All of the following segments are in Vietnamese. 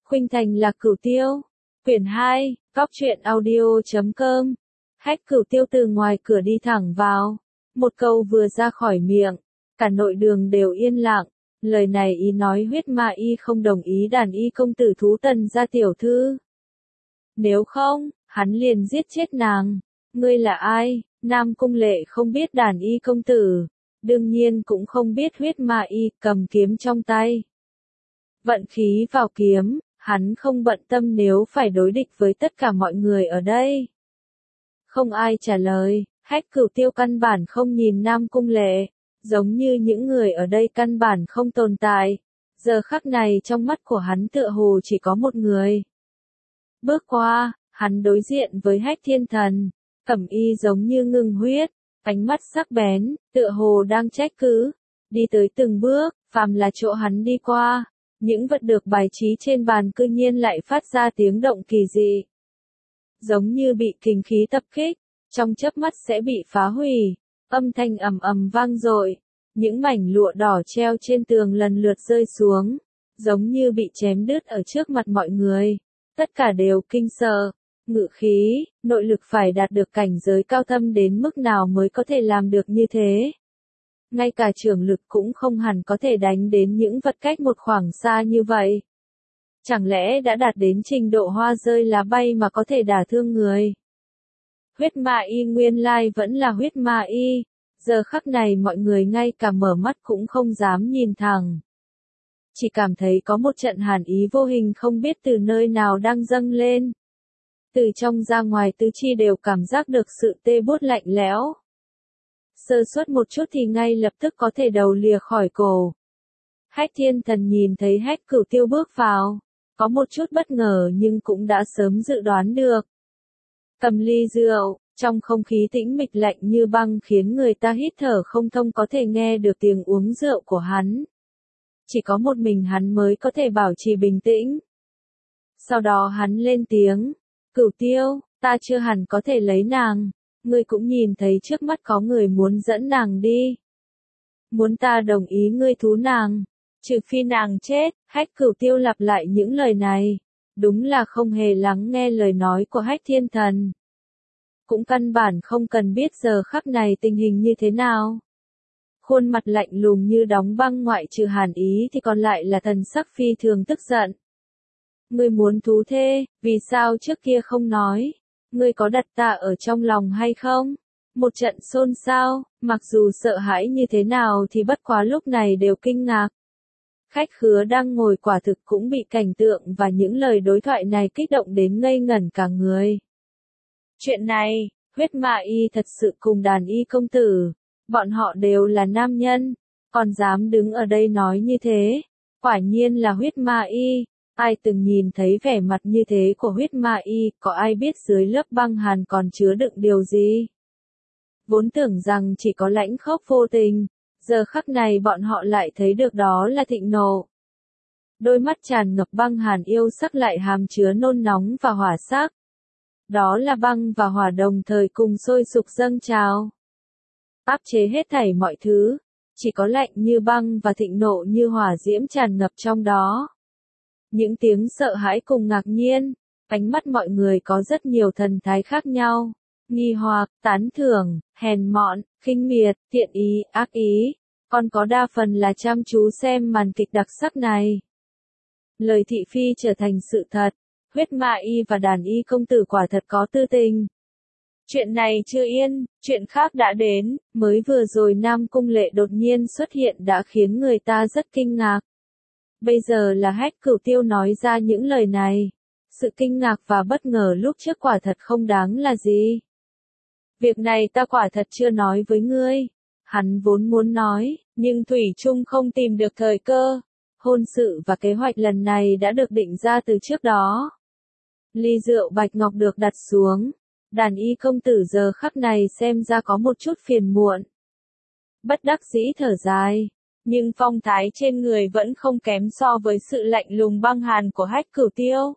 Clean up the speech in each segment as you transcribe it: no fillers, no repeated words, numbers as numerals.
Khuynh Thành là Cửu Tiêu. Quyển 2, Góc truyện audio.com. Hách Cửu Tiêu từ ngoài cửa đi thẳng vào. Một câu vừa ra khỏi miệng, cả nội đường đều yên lặng. Lời này ý nói Huyết Ma Y không đồng ý đàn y công tử thú Tần gia tiểu thư. Nếu không, hắn liền giết chết nàng. Ngươi là ai? Nam Cung Lệ không biết đàn y công tử, đương nhiên cũng không biết Huyết Ma Y cầm kiếm trong tay. Vận khí vào kiếm, hắn không bận tâm nếu phải đối địch với tất cả mọi người ở đây. Không ai trả lời, Hách Cửu Tiêu căn bản không nhìn Nam Cung Lệ, giống như những người ở đây căn bản không tồn tại. Giờ khắc này trong mắt của hắn tựa hồ chỉ có một người. Bước qua, hắn đối diện với Hách Thiên Thần, cẩm y giống như ngưng huyết, ánh mắt sắc bén, tựa hồ đang trách cứ. Đi tới từng bước, phàm là chỗ hắn đi qua, những vật được bài trí trên bàn cư nhiên lại phát ra tiếng động kỳ dị. Giống như bị kình khí tập kích, trong chớp mắt sẽ bị phá hủy, âm thanh ầm ầm vang dội, những mảnh lụa đỏ treo trên tường lần lượt rơi xuống, giống như bị chém đứt ở trước mặt mọi người. Tất cả đều kinh sợ, ngự khí, nội lực phải đạt được cảnh giới cao thâm đến mức nào mới có thể làm được như thế. Ngay cả trường lực cũng không hẳn có thể đánh đến những vật cách một khoảng xa như vậy. Chẳng lẽ đã đạt đến trình độ hoa rơi lá bay mà có thể đả thương người? Huyết Ma Y nguyên lai vẫn là Huyết Ma Y, giờ khắc này mọi người ngay cả mở mắt cũng không dám nhìn thẳng. Chỉ cảm thấy có một trận hàn ý vô hình không biết từ nơi nào đang dâng lên. Từ trong ra ngoài tứ chi đều cảm giác được sự tê buốt lạnh lẽo. Sơ suất một chút thì ngay lập tức có thể đầu lìa khỏi cổ. Hách Thiên Thần nhìn thấy Hách Cửu Tiêu bước vào, có một chút bất ngờ nhưng cũng đã sớm dự đoán được. Cầm ly rượu, trong không khí tĩnh mịch lạnh như băng khiến người ta hít thở không thông có thể nghe được tiếng uống rượu của hắn. Chỉ có một mình hắn mới có thể bảo trì bình tĩnh. Sau đó hắn lên tiếng, Cửu Tiêu, ta chưa hẳn có thể lấy nàng, ngươi cũng nhìn thấy trước mắt có người muốn dẫn nàng đi. Muốn ta đồng ý ngươi thú nàng, trừ phi nàng chết. Hách Cửu Tiêu lặp lại những lời này, đúng là không hề lắng nghe lời nói của Hách Thiên Thần. Cũng căn bản không cần biết giờ khắc này tình hình như thế nào. Khuôn mặt lạnh lùng như đóng băng ngoại trừ hàn ý thì còn lại là thần sắc phi thường tức giận. Ngươi muốn thú thê, vì sao trước kia không nói? Ngươi có đặt ta ở trong lòng hay không? Một trận xôn xao, mặc dù sợ hãi như thế nào thì bất quá lúc này đều kinh ngạc. Khách khứa đang ngồi quả thực cũng bị cảnh tượng và những lời đối thoại này kích động đến ngây ngẩn cả người. Chuyện này, Huyết Ma Y thật sự cùng đàn y công tử, bọn họ đều là nam nhân, còn dám đứng ở đây nói như thế, quả nhiên là Huyết Ma Y. Ai từng nhìn thấy vẻ mặt như thế của Huyết Ma Y, có ai biết dưới lớp băng hàn còn chứa đựng điều gì? Vốn tưởng rằng chỉ có lãnh khốc vô tình, giờ khắc này bọn họ lại thấy được đó là thịnh nộ. Đôi mắt tràn ngập băng hàn yêu sắc lại hàm chứa nôn nóng và hỏa sắc. Đó là băng và hỏa đồng thời cùng sôi sục dâng trào. Áp chế hết thảy mọi thứ, chỉ có lạnh như băng và thịnh nộ như hỏa diễm tràn ngập trong đó. Những tiếng sợ hãi cùng ngạc nhiên, ánh mắt mọi người có rất nhiều thần thái khác nhau, nghi hoặc, tán thưởng, hèn mọn, khinh miệt, thiện ý, ác ý, còn có đa phần là chăm chú xem màn kịch đặc sắc này. Lời thị phi trở thành sự thật, Huyết Ma Y và đàn y công tử quả thật có tư tình. Chuyện này chưa yên, chuyện khác đã đến, mới vừa rồi Nam Cung Lệ đột nhiên xuất hiện đã khiến người ta rất kinh ngạc. Bây giờ là Hách Cửu Tiêu nói ra những lời này. Sự kinh ngạc và bất ngờ lúc trước quả thật không đáng là gì. Việc này ta quả thật chưa nói với ngươi. Hắn vốn muốn nói, nhưng Thủy Trung không tìm được thời cơ. Hôn sự và kế hoạch lần này đã được định ra từ trước đó. Ly rượu bạch ngọc được đặt xuống. Đàn y công tử giờ khắc này xem ra có một chút phiền muộn. Bất đắc dĩ thở dài. Nhưng phong thái trên người vẫn không kém so với sự lạnh lùng băng hàn của Hách Cửu Tiêu.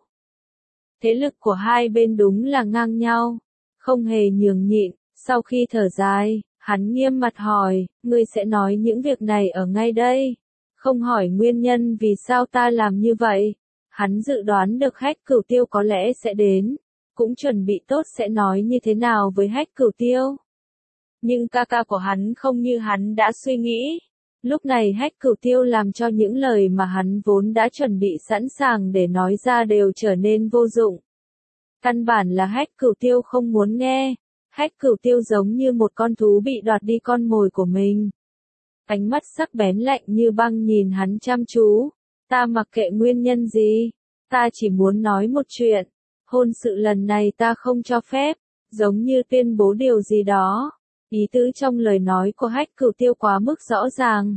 Thế lực của hai bên đúng là ngang nhau, không hề nhường nhịn. Sau khi thở dài, hắn nghiêm mặt hỏi, ngươi sẽ nói những việc này ở ngay đây, không hỏi nguyên nhân vì sao ta làm như vậy. Hắn dự đoán được Hách Cửu Tiêu có lẽ sẽ đến, cũng chuẩn bị tốt sẽ nói như thế nào với Hách Cửu Tiêu. Nhưng ca ca của hắn không như hắn đã suy nghĩ. Lúc này Hách Cửu Tiêu làm cho những lời mà hắn vốn đã chuẩn bị sẵn sàng để nói ra đều trở nên vô dụng. Căn bản là Hách Cửu Tiêu không muốn nghe. Hách Cửu Tiêu giống như một con thú bị đoạt đi con mồi của mình. Ánh mắt sắc bén lạnh như băng nhìn hắn chăm chú. Ta mặc kệ nguyên nhân gì, ta chỉ muốn nói một chuyện. Hôn sự lần này ta không cho phép, giống như tuyên bố điều gì đó. Ý tứ trong lời nói của Hách Cửu Tiêu quá mức rõ ràng.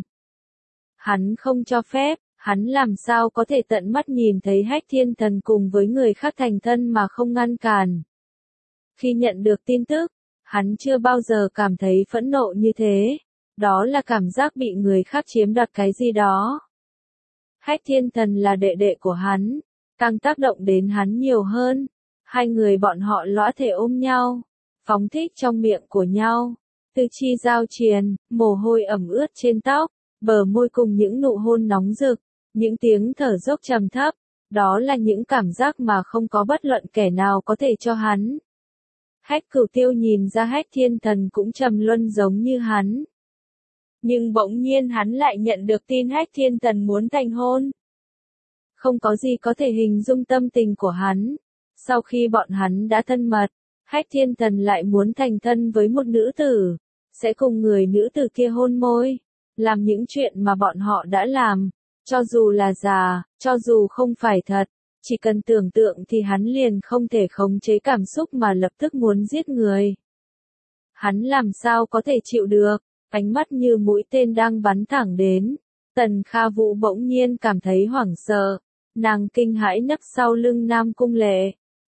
Hắn không cho phép, hắn làm sao có thể tận mắt nhìn thấy Hách Thiên Thần cùng với người khác thành thân mà không ngăn cản. Khi nhận được tin tức, hắn chưa bao giờ cảm thấy phẫn nộ như thế. Đó là cảm giác bị người khác chiếm đoạt cái gì đó. Hách Thiên Thần là đệ đệ của hắn, càng tác động đến hắn nhiều hơn. Hai người bọn họ lõa thể ôm nhau, phóng thích trong miệng của nhau. Tư chi giao triền, mồ hôi ẩm ướt trên tóc, bờ môi cùng những nụ hôn nóng rực, những tiếng thở dốc trầm thấp. Đó là những cảm giác mà không có bất luận kẻ nào có thể cho hắn. Hách Cửu Tiêu nhìn ra Hách Thiên Thần cũng trầm luân giống như hắn. Nhưng bỗng nhiên hắn lại nhận được tin Hách Thiên Thần muốn thành hôn. Không có gì có thể hình dung tâm tình của hắn. Sau khi bọn hắn đã thân mật, Hách Thiên Thần lại muốn thành thân với một nữ tử, sẽ cùng người nữ tử kia hôn môi, làm những chuyện mà bọn họ đã làm, cho dù là giả, cho dù không phải thật, chỉ cần tưởng tượng thì hắn liền không thể khống chế cảm xúc mà lập tức muốn giết người. Hắn làm sao có thể chịu được, ánh mắt như mũi tên đang bắn thẳng đến. Tần Kha Vũ bỗng nhiên cảm thấy hoảng sợ, nàng kinh hãi nấp sau lưng Nam Cung Lệ.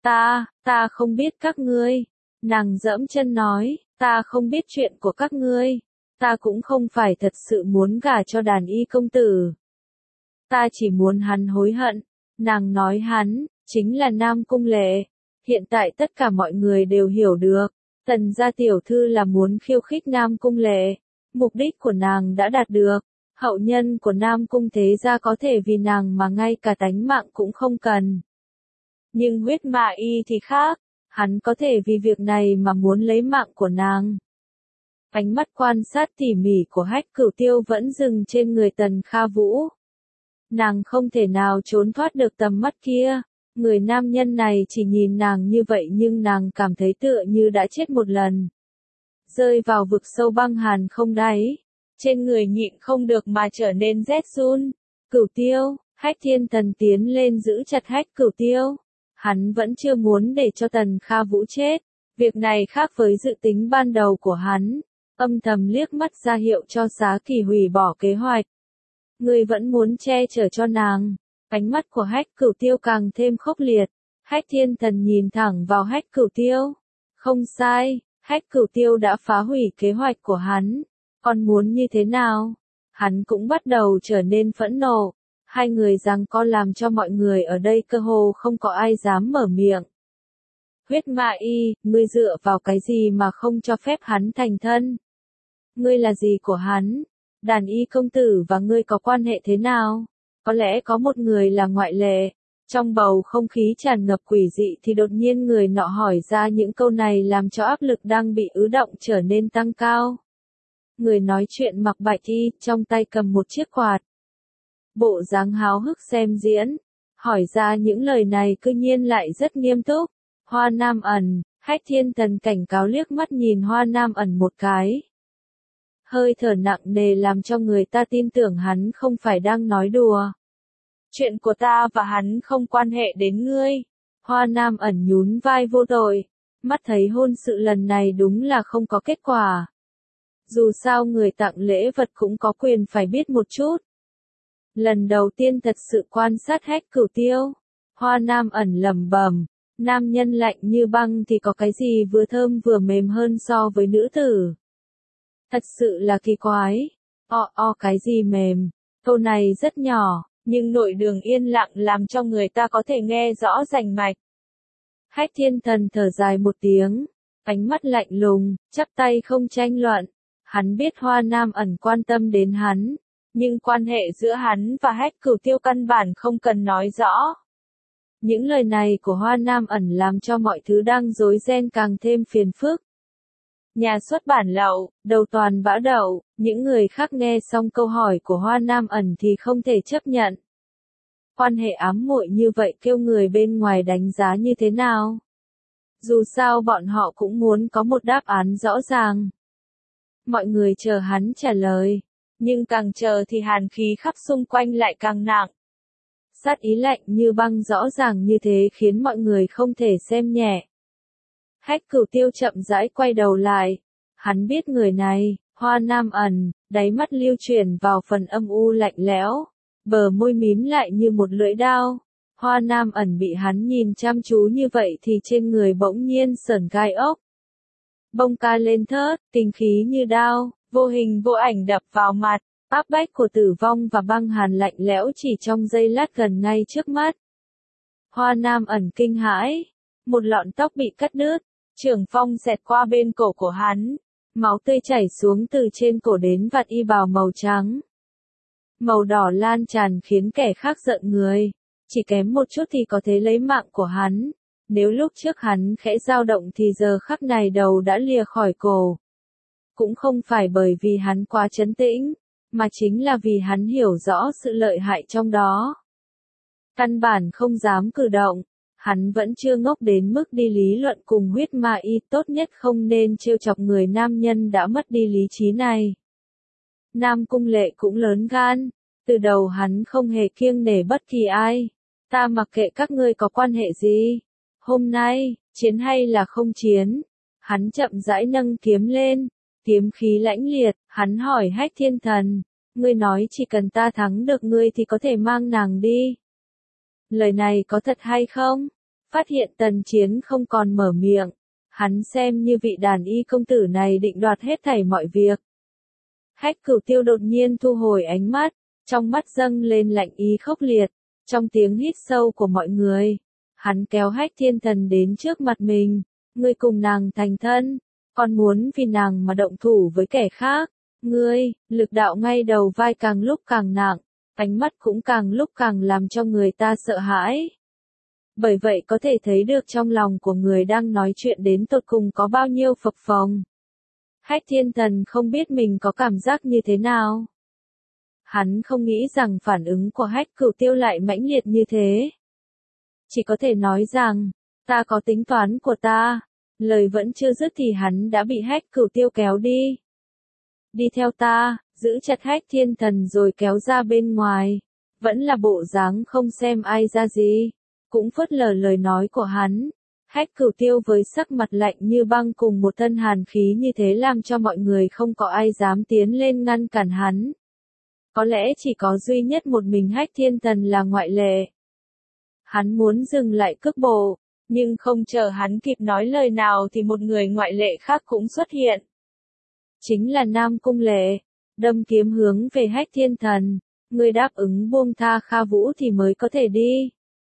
Ta không biết các ngươi. Nàng giẫm chân nói, ta không biết chuyện của các ngươi. Ta cũng không phải thật sự muốn gả cho đàn y công tử. Ta chỉ muốn hắn hối hận. Nàng nói hắn, chính là Nam Cung Lệ. Hiện tại tất cả mọi người đều hiểu được. Tần gia tiểu thư là muốn khiêu khích Nam Cung Lệ. Mục đích của nàng đã đạt được. Hậu nhân của Nam Cung thế gia có thể vì nàng mà ngay cả tánh mạng cũng không cần. Nhưng Huyết Mạ Y thì khác, hắn có thể vì việc này mà muốn lấy mạng của nàng. Ánh mắt quan sát tỉ mỉ của Hách Cửu Tiêu vẫn dừng trên người Tần Kha Vũ. Nàng không thể nào trốn thoát được tầm mắt kia. Người nam nhân này chỉ nhìn nàng như vậy nhưng nàng cảm thấy tựa như đã chết một lần. Rơi vào vực sâu băng hàn không đáy. Trên người nhịn không được mà trở nên rét run. Cửu Tiêu, Hách Thiên Thần tiến lên giữ chặt Hách Cửu Tiêu. Hắn vẫn chưa muốn để cho Tần Kha Vũ chết. Việc này khác với dự tính ban đầu của hắn. Âm thầm liếc mắt ra hiệu cho Xá Kỳ hủy bỏ kế hoạch. Người vẫn muốn che chở cho nàng. Ánh mắt của Hách Cửu Tiêu càng thêm khốc liệt. Hách Thiên Thần nhìn thẳng vào Hách Cửu Tiêu. Không sai, Hách Cửu Tiêu đã phá hủy kế hoạch của hắn. Còn muốn như thế nào? Hắn cũng bắt đầu trở nên phẫn nộ. Hai người giằng co làm cho mọi người ở đây cơ hồ không có ai dám mở miệng. Huyết Mạ Y, ngươi dựa vào cái gì mà không cho phép hắn thành thân? Ngươi là gì của hắn? Đàn y công tử và ngươi có quan hệ thế nào? Có lẽ có một người là ngoại lệ. Trong bầu không khí tràn ngập quỷ dị thì đột nhiên người nọ hỏi ra những câu này làm cho áp lực đang bị ứ động trở nên tăng cao. Người nói chuyện mặc bạch y, trong tay cầm một chiếc quạt. Bộ dáng háo hức xem diễn. Hỏi ra những lời này cư nhiên lại rất nghiêm túc. Hoa Nam Ẩn, Hách Thiên Thần cảnh cáo liếc mắt nhìn Hoa Nam Ẩn một cái. Hơi thở nặng nề làm cho người ta tin tưởng hắn không phải đang nói đùa. Chuyện của ta và hắn không quan hệ đến ngươi. Hoa Nam Ẩn nhún vai vô tội. Mắt thấy hôn sự lần này đúng là không có kết quả. Dù sao người tặng lễ vật cũng có quyền phải biết một chút. Lần đầu tiên thật sự quan sát Hách Cửu Tiêu. Hoa Nam Ẩn lẩm bẩm. Nam nhân lạnh như băng thì có cái gì vừa thơm vừa mềm hơn so với nữ tử. Thật sự là kỳ quái. Cái gì mềm? Câu này rất nhỏ, nhưng nội đường yên lặng làm cho người ta có thể nghe rõ rành mạch. Hách Thiên Thần thở dài một tiếng, ánh mắt lạnh lùng, chắp tay không tranh luận. Hắn biết Hoa Nam Ẩn quan tâm đến hắn, nhưng quan hệ giữa hắn và Hách Cửu Tiêu căn bản không cần nói rõ. Những lời này của Hoa Nam ẩn làm cho mọi thứ đang rối ren càng thêm phiền phức. Nhà xuất bản lậu, đầu toàn bã đậu, những người khác nghe xong câu hỏi của Hoa Nam ẩn thì không thể chấp nhận. Quan hệ ám muội như vậy kêu người bên ngoài đánh giá như thế nào? Dù sao bọn họ cũng muốn có một đáp án rõ ràng. Mọi người chờ hắn trả lời, nhưng càng chờ thì hàn khí khắp xung quanh lại càng nặng. Sát ý lạnh như băng rõ ràng như thế khiến mọi người không thể xem nhẹ. Hách Cửu Tiêu chậm rãi quay đầu lại. Hắn biết người này, Hoa Nam ẩn, đáy mắt lưu chuyển vào phần âm u lạnh lẽo, bờ môi mím lại như một lưỡi dao. Hoa Nam ẩn bị hắn nhìn chăm chú như vậy thì trên người bỗng nhiên sởn gai ốc. Bông ca lên thớt, kinh khí như đao, vô hình vô ảnh đập vào mặt, áp bách của tử vong và băng hàn lạnh lẽo chỉ trong giây lát gần ngay trước mắt. Hoa Nam ẩn kinh hãi, một lọn tóc bị cắt đứt, trường phong xẹt qua bên cổ của hắn, máu tươi chảy xuống từ trên cổ đến vạt y bào màu trắng. Màu đỏ lan tràn khiến kẻ khác giận người, chỉ kém một chút thì có thể lấy mạng của hắn. Nếu lúc trước hắn khẽ dao động thì giờ khắc này đầu đã lìa khỏi cổ. Cũng không phải bởi vì hắn quá trấn tĩnh, mà chính là vì hắn hiểu rõ sự lợi hại trong đó. Căn bản không dám cử động, hắn vẫn chưa ngốc đến mức đi lý luận cùng huyết ma y, tốt nhất không nên trêu chọc người nam nhân đã mất đi lý trí này. Nam Cung Lệ cũng lớn gan, từ đầu hắn không hề kiêng nể bất kỳ ai. Ta mặc kệ các ngươi có quan hệ gì. Hôm nay, chiến hay là không chiến? Hắn chậm rãi nâng kiếm lên, kiếm khí lãnh liệt, hắn hỏi Hách Thiên Thần, ngươi nói chỉ cần ta thắng được ngươi thì có thể mang nàng đi. Lời này có thật hay không? Phát hiện Tần Chiến không còn mở miệng, hắn xem như vị đàn y công tử này định đoạt hết thảy mọi việc. Hách Cửu Tiêu đột nhiên thu hồi ánh mắt, trong mắt dâng lên lạnh ý khốc liệt, trong tiếng hít sâu của mọi người. Hắn kéo Hách Thiên Thần đến trước mặt mình, ngươi cùng nàng thành thân, còn muốn vì nàng mà động thủ với kẻ khác, ngươi, lực đạo ngay đầu vai càng lúc càng nặng, ánh mắt cũng càng lúc càng làm cho người ta sợ hãi. Bởi vậy có thể thấy được trong lòng của người đang nói chuyện đến tột cùng có bao nhiêu phập phồng. Hách Thiên Thần không biết mình có cảm giác như thế nào. Hắn không nghĩ rằng phản ứng của Hách Cửu Tiêu lại mãnh liệt như thế. Chỉ có thể nói rằng, ta có tính toán của ta. Lời vẫn chưa dứt thì hắn đã bị Hách Cửu Tiêu kéo đi. Đi theo ta, giữ chặt Hách Thiên Thần rồi kéo ra bên ngoài. Vẫn là bộ dáng không xem ai ra gì. Cũng phớt lờ lời nói của hắn. Hách Cửu Tiêu với sắc mặt lạnh như băng cùng một thân hàn khí như thế làm cho mọi người không có ai dám tiến lên ngăn cản hắn. Có lẽ chỉ có duy nhất một mình Hách Thiên Thần là ngoại lệ. Hắn muốn dừng lại cước bộ, nhưng không chờ hắn kịp nói lời nào thì một người ngoại lệ khác cũng xuất hiện. Chính là Nam Cung Lệ, đâm kiếm hướng về Hách Thiên Thần, người đáp ứng buông tha Kha Vũ thì mới có thể đi.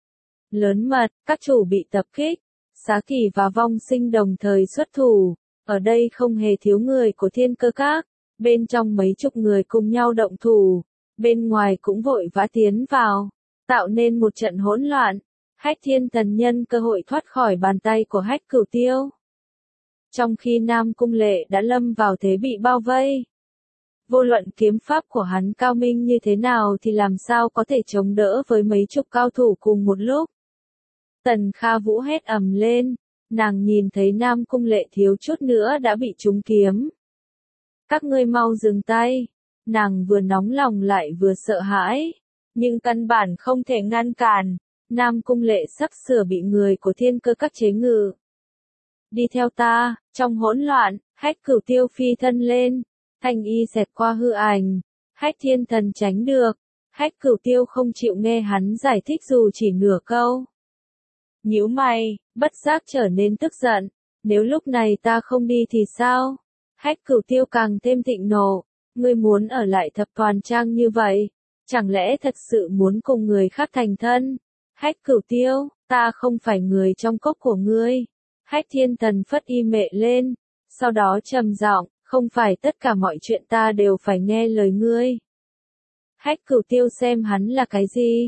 Lớn mật, các chủ bị tập kích, Xá Kỳ và Vong Sinh đồng thời xuất thủ, ở đây không hề thiếu người của Thiên Cơ Các, bên trong mấy chục người cùng nhau động thủ, bên ngoài cũng vội vã tiến vào, tạo nên một trận hỗn loạn. Hách Thiên Thần nhân cơ hội thoát khỏi bàn tay của Hách Cửu Tiêu. Trong khi Nam Cung Lệ đã lâm vào thế bị bao vây. Vô luận kiếm pháp của hắn cao minh như thế nào thì làm sao có thể chống đỡ với mấy chục cao thủ cùng một lúc. Tần Kha Vũ hét ầm lên, nàng nhìn thấy Nam Cung Lệ thiếu chút nữa đã bị trúng kiếm. Các ngươi mau dừng tay, nàng vừa nóng lòng lại vừa sợ hãi, nhưng căn bản không thể ngăn cản. Nam Cung Lệ sắp sửa bị người của Thiên Cơ Các chế ngự. Đi theo ta, trong hỗn loạn, Hách Cửu Tiêu phi thân lên, thanh y xẹt qua hư ảnh, Hách Thiên Thần tránh được, Hách Cửu Tiêu không chịu nghe hắn giải thích dù chỉ nửa câu. Nhíu mày, bất giác trở nên tức giận, nếu lúc này ta không đi thì sao? Hách Cửu Tiêu càng thêm thịnh nộ, ngươi muốn ở lại Thập Toàn Trang như vậy, chẳng lẽ thật sự muốn cùng người khác thành thân? Hách Cửu Tiêu, ta không phải người trong cốc của ngươi. Hách Thiên Thần phất y mệ lên, sau đó trầm giọng, không phải tất cả mọi chuyện ta đều phải nghe lời ngươi. Hách Cửu Tiêu xem hắn là cái gì?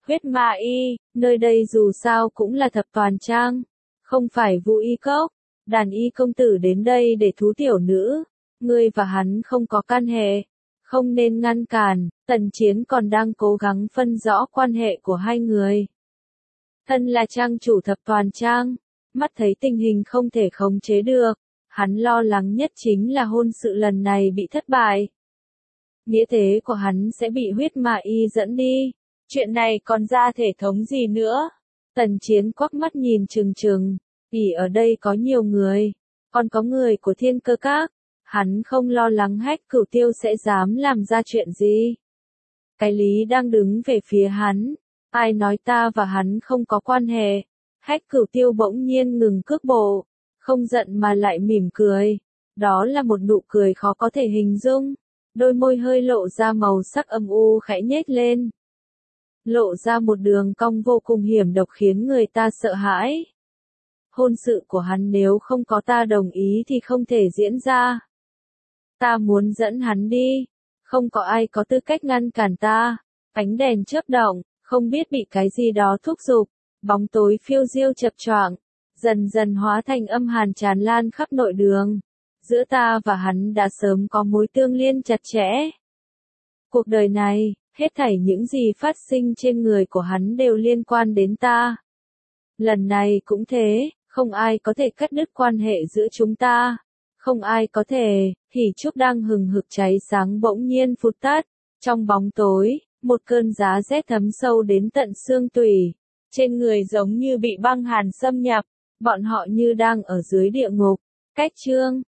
Huyết Ma Y, nơi đây dù sao cũng là thập toàn trang, không phải Vũ Y Cốc. Đàn y công tử đến đây để thú tiểu nữ, ngươi và hắn không có can hệ, không nên ngăn cản. Tần Chiến còn đang cố gắng phân rõ quan hệ của hai người. Thân là trang chủ thập toàn trang, mắt thấy tình hình không thể khống chế được, hắn lo lắng nhất chính là hôn sự lần này bị thất bại. Nghĩa thế của hắn sẽ bị Huyết Ma Y dẫn đi, chuyện này còn ra thể thống gì nữa. Tần Chiến quắc mắt nhìn trừng trừng, vì ở đây có nhiều người, còn có người của Thiên Cơ Các, hắn không lo lắng Hách Cửu Tiêu sẽ dám làm ra chuyện gì. Cái lý đang đứng về phía hắn, ai nói ta và hắn không có quan hệ. Hách Cửu Tiêu bỗng nhiên ngừng cước bộ, không giận mà lại mỉm cười, đó là một nụ cười khó có thể hình dung, đôi môi hơi lộ ra màu sắc âm u khẽ nhếch lên, lộ ra một đường cong vô cùng hiểm độc khiến người ta sợ hãi. Hôn sự của hắn nếu không có ta đồng ý thì không thể diễn ra. Ta muốn dẫn hắn đi, không có ai có tư cách ngăn cản ta. Ánh đèn chớp động, không biết bị cái gì đó thúc giục, bóng tối phiêu diêu chập choạng, dần dần hóa thành âm hàn tràn lan khắp nội đường. Giữa ta và hắn đã sớm có mối tương liên chặt chẽ. Cuộc đời này, hết thảy những gì phát sinh trên người của hắn đều liên quan đến ta. Lần này cũng thế, không ai có thể cắt đứt quan hệ giữa chúng ta. Không ai có thể. Hỉ trúc đang hừng hực cháy sáng bỗng nhiên phụt tắt. Trong bóng tối, một cơn giá rét thấm sâu đến tận xương tủy. Trên người giống như bị băng hàn xâm nhập, bọn họ như đang ở dưới địa ngục. Cách chương